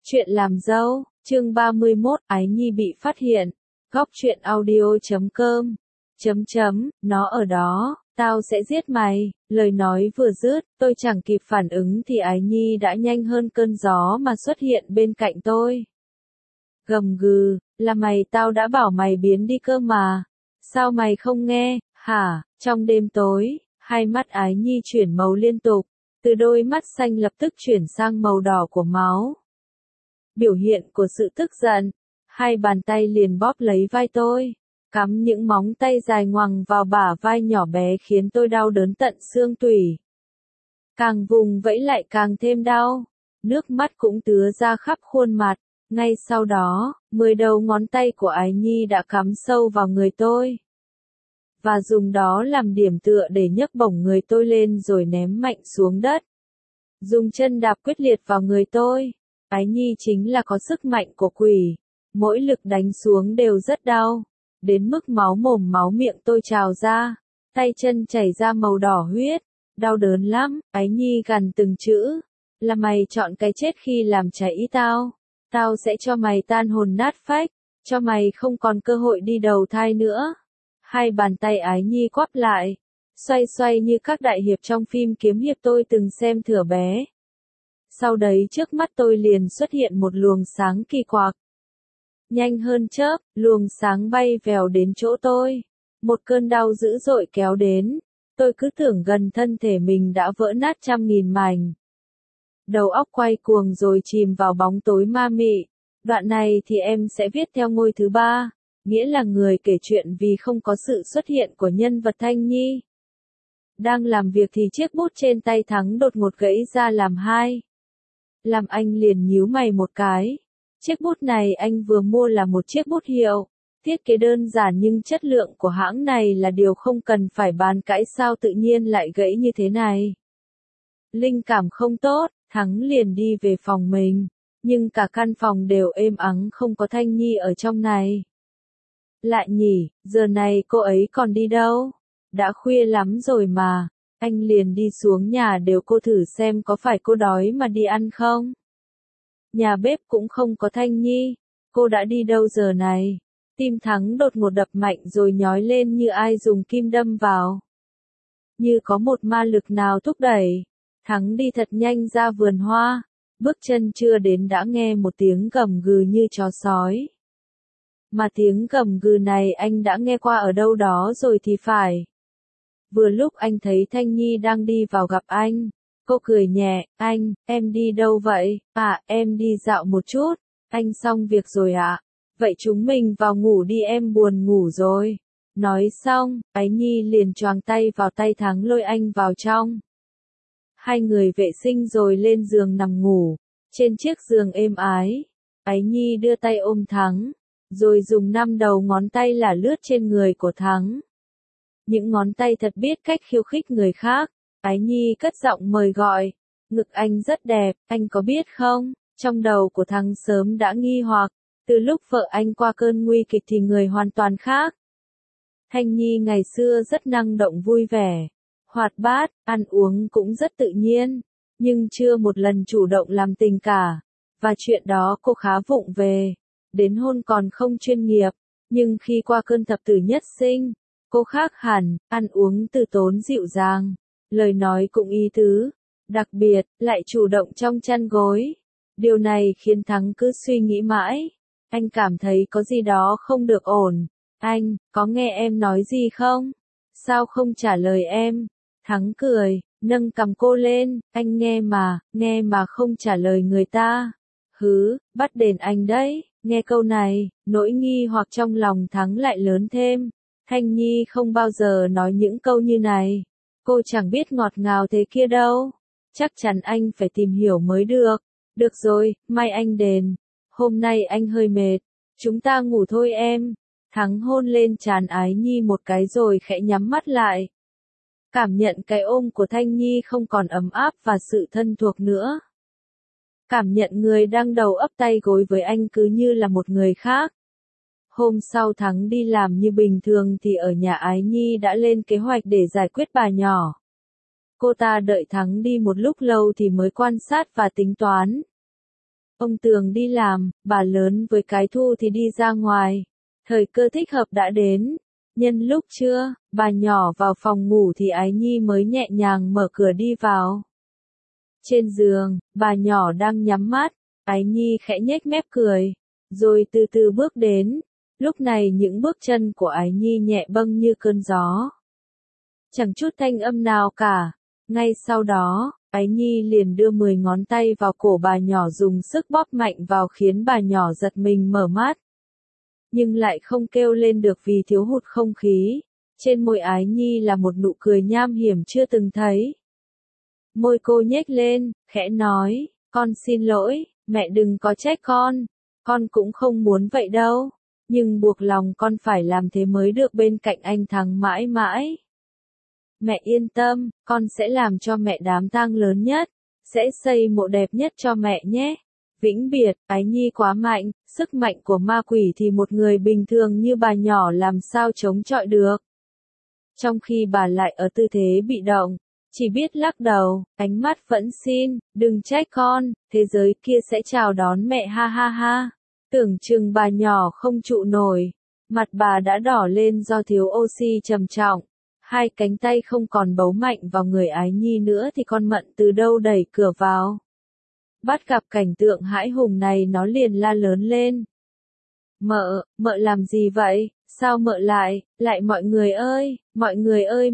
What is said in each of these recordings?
Chuyện làm dâu, chương 31, Ái Nhi bị phát hiện. Góc truyện audio.com. Nó ở đó, tao sẽ giết mày. Lời nói vừa dứt, tôi chẳng kịp phản ứng thì Ái Nhi đã nhanh hơn cơn gió mà xuất hiện bên cạnh tôi. Gầm gừ, là mày, tao đã bảo mày biến đi cơ mà. Sao mày không nghe, hả? Trong đêm tối, hai mắt Ái Nhi chuyển màu liên tục, từ đôi mắt xanh lập tức chuyển sang màu đỏ của máu. Biểu hiện của sự tức giận, hai bàn tay liền bóp lấy vai tôi, cắm những móng tay dài ngoằng vào bả vai nhỏ bé khiến tôi đau đớn tận xương tủy. Càng vùng vẫy lại càng thêm đau, nước mắt cũng tứa ra khắp khuôn mặt. Ngay sau đó, 10 đầu ngón tay của Ái Nhi đã cắm sâu vào người tôi, và dùng đó làm điểm tựa để nhấc bổng người tôi lên rồi ném mạnh xuống đất. Dùng chân đạp quyết liệt vào người tôi. Ái Nhi chính là có sức mạnh của quỷ, mỗi lực đánh xuống đều rất đau, đến mức máu mồm máu miệng tôi trào ra, tay chân chảy ra màu đỏ huyết, đau đớn lắm. Ái Nhi gằn từng chữ, là mày chọn cái chết khi làm cháy tao, tao sẽ cho mày tan hồn nát phách, cho mày không còn cơ hội đi đầu thai nữa. Hai bàn tay Ái Nhi quắp lại, xoay xoay như các đại hiệp trong phim kiếm hiệp tôi từng xem thuở bé. Sau đấy trước mắt tôi liền xuất hiện một luồng sáng kỳ quặc. Nhanh hơn chớp, luồng sáng bay vèo đến chỗ tôi. Một cơn đau dữ dội kéo đến. Tôi cứ tưởng gần thân thể mình đã vỡ nát trăm nghìn mảnh. Đầu óc quay cuồng rồi chìm vào bóng tối ma mị. Đoạn này thì em sẽ viết theo ngôi thứ 3, nghĩa là người kể chuyện vì không có sự xuất hiện của nhân vật Thanh Nhi. Đang làm việc thì chiếc bút trên tay Thắng đột ngột gãy ra làm hai. Làm anh liền nhíu mày một cái. Chiếc bút này anh vừa mua là một chiếc bút hiệu. Thiết kế đơn giản nhưng chất lượng của hãng này là điều không cần phải bàn cãi, sao tự nhiên lại gãy như thế này. Linh cảm không tốt, Thắng liền đi về phòng mình. Nhưng cả căn phòng đều êm ắng, không có Thanh Nhi ở trong này. Lại nhỉ, giờ này cô ấy còn đi đâu? Đã khuya lắm rồi mà. Anh liền đi xuống nhà đều cô thử xem có phải cô đói mà đi ăn không. Nhà bếp cũng không có Thanh Nhi. Cô đã đi đâu giờ này? Tim Thắng đột ngột đập mạnh rồi nhói lên như ai dùng kim đâm vào. Như có một ma lực nào thúc đẩy. Thắng đi thật nhanh ra vườn hoa. Bước chân chưa đến đã nghe một tiếng gầm gừ như chó sói. Mà tiếng gầm gừ này anh đã nghe qua ở đâu đó rồi thì phải. Vừa lúc anh thấy Thanh Nhi đang đi vào gặp anh, cô cười nhẹ, anh, em đi đâu vậy? À, em đi dạo một chút. Anh xong việc rồi ạ? Vậy chúng mình vào ngủ đi, em buồn ngủ rồi. Nói xong, Ái Nhi liền choàng tay vào tay Thắng lôi anh vào trong. Hai người vệ sinh rồi lên giường nằm ngủ. Trên chiếc giường êm ái, Ái Nhi đưa tay ôm Thắng, rồi dùng 5 đầu ngón tay lả lướt trên người của Thắng. Những ngón tay thật biết cách khiêu khích người khác. Ái Nhi cất giọng mời gọi. Ngực anh rất đẹp, anh có biết không? Trong đầu của Thắng sớm đã nghi hoặc. Từ lúc vợ anh qua cơn nguy kịch thì người hoàn toàn khác. Thanh Nhi ngày xưa rất năng động vui vẻ, hoạt bát, ăn uống cũng rất tự nhiên, nhưng chưa một lần chủ động làm tình cả. Và chuyện đó cô khá vụng về. Đến hôn còn không chuyên nghiệp. Nhưng khi qua cơn thập tử nhất sinh, cô khác hẳn, ăn uống từ tốn dịu dàng, lời nói cũng ý tứ, đặc biệt, lại chủ động trong chăn gối. Điều này khiến Thắng cứ suy nghĩ mãi. Anh cảm thấy có gì đó không được ổn. Anh, có nghe em nói gì không? Sao không trả lời em? Thắng cười, nâng cằm cô lên, anh nghe mà không trả lời người ta. Hứ, bắt đền anh đấy. Nghe câu này, nỗi nghi hoặc trong lòng Thắng lại lớn thêm. Thanh Nhi không bao giờ nói những câu như này. Cô chẳng biết ngọt ngào thế kia đâu. Chắc chắn anh phải tìm hiểu mới được. Được rồi, mai anh đền. Hôm nay anh hơi mệt. Chúng ta ngủ thôi em. Thắng hôn lên trán Ái Nhi một cái rồi khẽ nhắm mắt lại. Cảm nhận cái ôm của Thanh Nhi không còn ấm áp và sự thân thuộc nữa. Cảm nhận người đang đầu ấp tay gối với anh cứ như là một người khác. Hôm sau Thắng đi làm như bình thường thì ở nhà Ái Nhi đã lên kế hoạch để giải quyết bà nhỏ. Cô ta đợi Thắng đi một lúc lâu thì mới quan sát và tính toán. Ông Tường đi làm, bà lớn với cái Thu thì đi ra ngoài. Thời cơ thích hợp đã đến. Nhân lúc trưa, bà nhỏ vào phòng ngủ thì Ái Nhi mới nhẹ nhàng mở cửa đi vào. Trên giường, bà nhỏ đang nhắm mắt, Ái Nhi khẽ nhếch mép cười, rồi từ từ bước đến. Lúc này những bước chân của Ái Nhi nhẹ bâng như cơn gió. Chẳng chút thanh âm nào cả. Ngay sau đó, Ái Nhi liền đưa 10 ngón tay vào cổ bà nhỏ dùng sức bóp mạnh vào khiến bà nhỏ giật mình mở mắt. Nhưng lại không kêu lên được vì thiếu hụt không khí. Trên môi Ái Nhi là một nụ cười nham hiểm chưa từng thấy. Môi cô nhếch lên, khẽ nói, con xin lỗi, mẹ đừng có trách con cũng không muốn vậy đâu, nhưng buộc lòng con phải làm thế mới được bên cạnh anh Thắng mãi mãi. Mẹ yên tâm, con sẽ làm cho mẹ đám tang lớn nhất, sẽ xây mộ đẹp nhất cho mẹ nhé. Vĩnh biệt, Ái Nhi quá mạnh, sức mạnh của ma quỷ thì một người bình thường như bà nhỏ làm sao chống chọi được. Trong khi bà lại ở tư thế bị động, chỉ biết lắc đầu, ánh mắt vẫn xin, đừng trách con, thế giới kia sẽ chào đón mẹ ha ha ha. Tưởng chừng bà nhỏ không trụ nổi, mặt bà đã đỏ lên do thiếu oxy trầm trọng. Hai cánh tay không còn bấu mạnh vào người Ái Nhi nữa thì con Mận từ đâu đẩy cửa vào. Bắt gặp cảnh tượng hãi hùng này nó liền la lớn lên. Mợ làm gì vậy, sao mợ lại mọi người ơi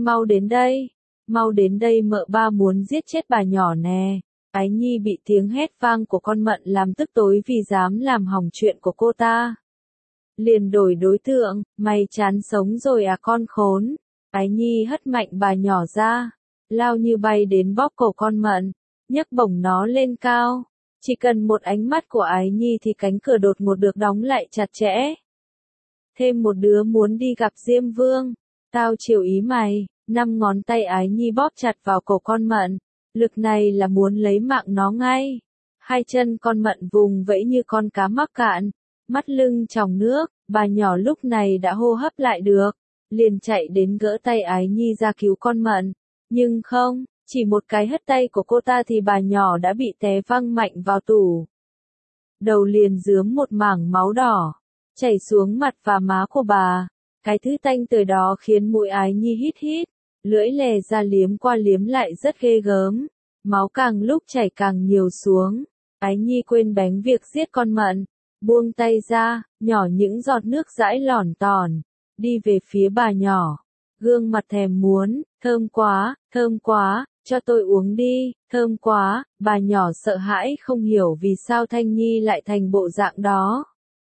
mau đến đây mợ ba muốn giết chết bà nhỏ nè. Ái Nhi bị tiếng hét vang của con Mận làm tức tối vì dám làm hỏng chuyện của cô ta. Liền đổi đối tượng, mày chán sống rồi à con khốn. Ái Nhi hất mạnh bà nhỏ ra, lao như bay đến bóp cổ con Mận, nhấc bổng nó lên cao. Chỉ cần một ánh mắt của Ái Nhi thì cánh cửa đột ngột được đóng lại chặt chẽ. Thêm một đứa muốn đi gặp Diêm Vương, tao chiều ý mày. 5 ngón tay Ái Nhi bóp chặt vào cổ con Mận, lực này là muốn lấy mạng nó ngay. Hai chân con Mận vùng vẫy như con cá mắc cạn, mắt lưng tròng nước, bà nhỏ lúc này đã hô hấp lại được, liền chạy đến gỡ tay Ái Nhi ra cứu con Mận. Nhưng không, chỉ một cái hất tay của cô ta thì bà nhỏ đã bị té văng mạnh vào tủ. Đầu liền rướm một mảng máu đỏ, chảy xuống mặt và má của bà. Cái thứ tanh tưởi đó khiến mũi Ái Nhi hít hít, lưỡi lè ra liếm qua liếm lại rất ghê gớm. Máu càng lúc chảy càng nhiều xuống. Ái Nhi quên bén việc giết con Mận, buông tay ra, nhỏ những giọt nước dãi lỏn tòn, đi về phía bà nhỏ. Gương mặt thèm muốn, thơm quá, cho tôi uống đi, thơm quá. Bà nhỏ sợ hãi không hiểu vì sao Thanh Nhi lại thành bộ dạng đó.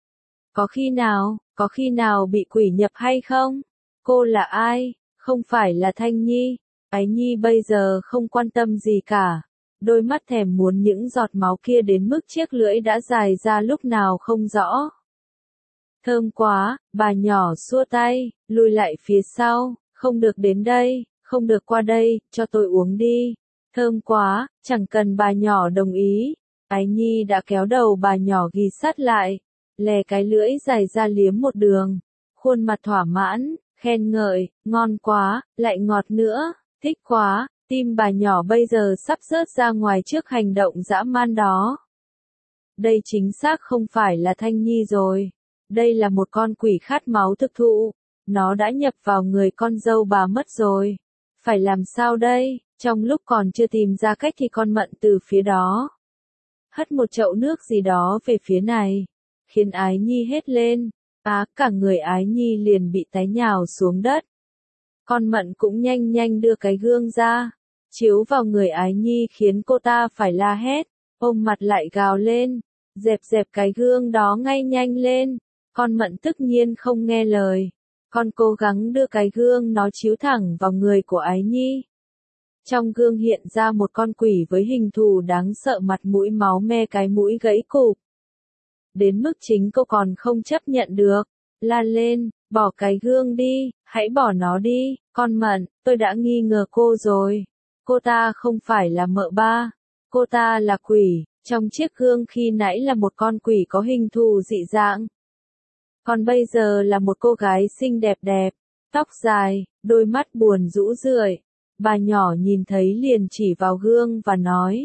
Có khi nào bị quỷ nhập hay không? Cô là ai? Không phải là Thanh Nhi. Ái Nhi bây giờ không quan tâm gì cả. Đôi mắt thèm muốn những giọt máu kia đến mức chiếc lưỡi đã dài ra lúc nào không rõ. Thơm quá, bà nhỏ xua tay, lùi lại phía sau, không được đến đây, không được qua đây, cho tôi uống đi. Thơm quá, chẳng cần bà nhỏ đồng ý. Ái Nhi đã kéo đầu bà nhỏ ghì sát lại, lè cái lưỡi dài ra liếm một đường. Khuôn mặt thỏa mãn, khen ngợi, ngon quá, lại ngọt nữa, thích quá. Tim bà nhỏ bây giờ sắp rớt ra ngoài trước hành động dã man đó. Đây chính xác không phải là Thanh Nhi rồi. Đây là một con quỷ khát máu thực thụ. Nó đã nhập vào người con dâu bà mất rồi. Phải làm sao đây? Trong lúc còn chưa tìm ra cách thì con Mận từ phía đó hất một chậu nước gì đó về phía này, khiến Ái Nhi hét lên. Cả người Ái Nhi liền bị té nhào xuống đất. Con Mận cũng nhanh nhanh đưa cái gương ra, chiếu vào người Ái Nhi khiến cô ta phải la hét, ôm mặt lại gào lên, dẹp cái gương đó ngay nhanh lên. Con Mận tất nhiên không nghe lời, con cố gắng đưa cái gương nó chiếu thẳng vào người của Ái Nhi. Trong gương hiện ra một con quỷ với hình thù đáng sợ, mặt mũi máu me, cái mũi gãy cụp. Đến mức chính cô còn không chấp nhận được, la lên, bỏ cái gương đi, hãy bỏ nó đi, con Mận, tôi đã nghi ngờ cô rồi. Cô ta không phải là mợ ba, cô ta là quỷ, trong chiếc gương khi nãy là một con quỷ có hình thù dị dạng. Còn bây giờ là một cô gái xinh đẹp đẹp, tóc dài, đôi mắt buồn rũ rượi. Bà nhỏ nhìn thấy liền chỉ vào gương và nói,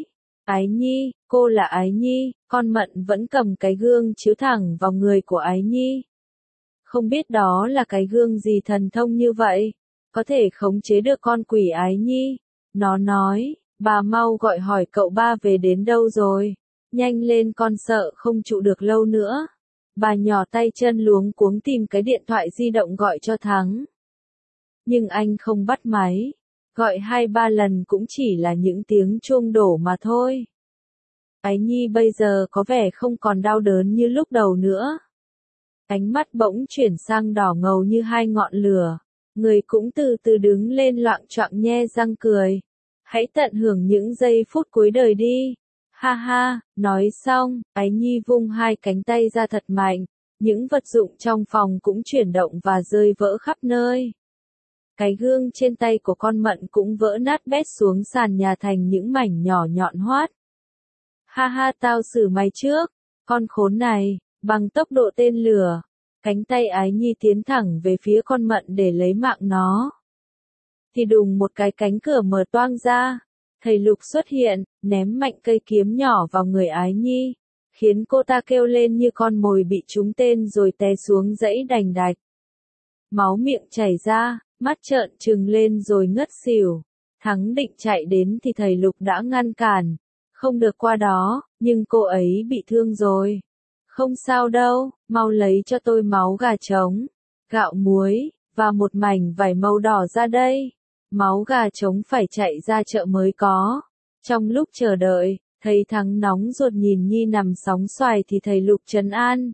Ái Nhi, cô là Ái Nhi, con Mận vẫn cầm cái gương chiếu thẳng vào người của Ái Nhi. Không biết đó là cái gương gì thần thông như vậy, có thể khống chế được con quỷ Ái Nhi. Nó nói, bà mau gọi hỏi cậu ba về đến đâu rồi, nhanh lên con sợ không trụ được lâu nữa. Bà nhỏ tay chân luống cuống tìm cái điện thoại di động gọi cho Thắng. Nhưng anh không bắt máy, gọi 2-3 lần cũng chỉ là những tiếng chuông đổ mà thôi. Ái Nhi bây giờ có vẻ không còn đau đớn như lúc đầu nữa. Ánh mắt bỗng chuyển sang đỏ ngầu như hai ngọn lửa, người cũng từ từ đứng lên loạng choạng nhe răng cười. Hãy tận hưởng những giây phút cuối đời đi. Ha ha, nói xong, Ái Nhi vung hai cánh tay ra thật mạnh, những vật dụng trong phòng cũng chuyển động và rơi vỡ khắp nơi. Cái gương trên tay của con Mận cũng vỡ nát bét xuống sàn nhà thành những mảnh nhỏ nhọn hoắt. Ha ha, tao xử mày trước, con khốn này, bằng tốc độ tên lửa. Cánh tay Ái Nhi tiến thẳng về phía con Mận để lấy mạng nó. Thì đùng một cái cánh cửa mở toang ra, thầy Lục xuất hiện, ném mạnh cây kiếm nhỏ vào người Ái Nhi, khiến cô ta kêu lên như con mồi bị trúng tên rồi té xuống dãy đành đạch. Máu miệng chảy ra, mắt trợn trừng lên rồi ngất xỉu. Thắng định chạy đến thì thầy Lục đã ngăn cản, không được qua đó, nhưng cô ấy bị thương rồi. Không sao đâu, mau lấy cho tôi máu gà trống, gạo muối, và một mảnh vải màu đỏ ra đây. Máu gà trống phải chạy ra chợ mới có. Trong lúc chờ đợi, thầy Thắng nóng ruột nhìn Nhi nằm sóng xoài thì thầy Lục trấn an.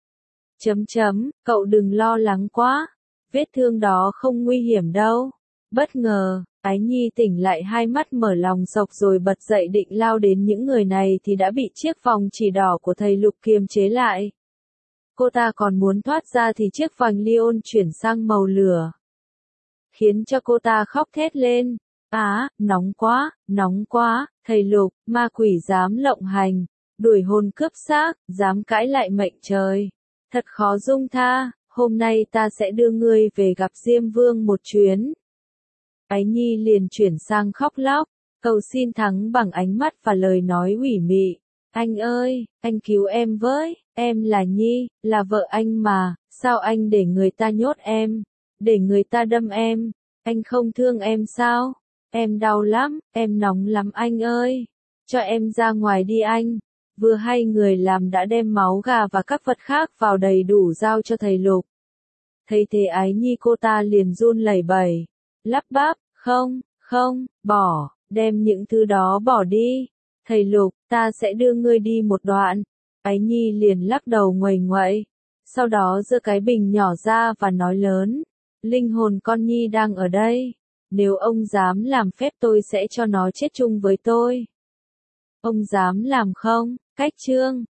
Cậu đừng lo lắng quá, vết thương đó không nguy hiểm đâu. Bất ngờ, Ái Nhi tỉnh lại, hai mắt mở lòng sộc rồi bật dậy định lao đến những người này thì đã bị chiếc vòng chỉ đỏ của thầy Lục kiềm chế lại. Cô ta còn muốn thoát ra thì chiếc vành Lion chuyển sang màu lửa, khiến cho cô ta khóc thét lên. Nóng quá, thầy Lục, ma quỷ dám lộng hành, đuổi hồn cướp xác, dám cãi lại mệnh trời. Thật khó dung tha, hôm nay ta sẽ đưa ngươi về gặp Diêm Vương một chuyến. Ái Nhi liền chuyển sang khóc lóc, cầu xin Thắng bằng ánh mắt và lời nói ủy mị. Anh ơi, anh cứu em với, em là Nhi, là vợ anh mà, sao anh để người ta nhốt em, để người ta đâm em, anh không thương em sao? Em đau lắm, em nóng lắm anh ơi, cho em ra ngoài đi anh. Vừa hay người làm đã đem máu gà và các vật khác vào đầy đủ giao cho thầy Lục. Thấy thế Ái Nhi cô ta liền run lẩy bẩy, lắp bắp, không, bỏ, đem những thứ đó bỏ đi. Thầy Lục, ta sẽ đưa ngươi đi một đoạn. Ái Nhi liền lắc đầu nguầy nguậy, sau đó giơ cái bình nhỏ ra và nói lớn, linh hồn con Nhi đang ở đây. Nếu ông dám làm phép tôi sẽ cho nó chết chung với tôi. Ông dám làm không? Cách chương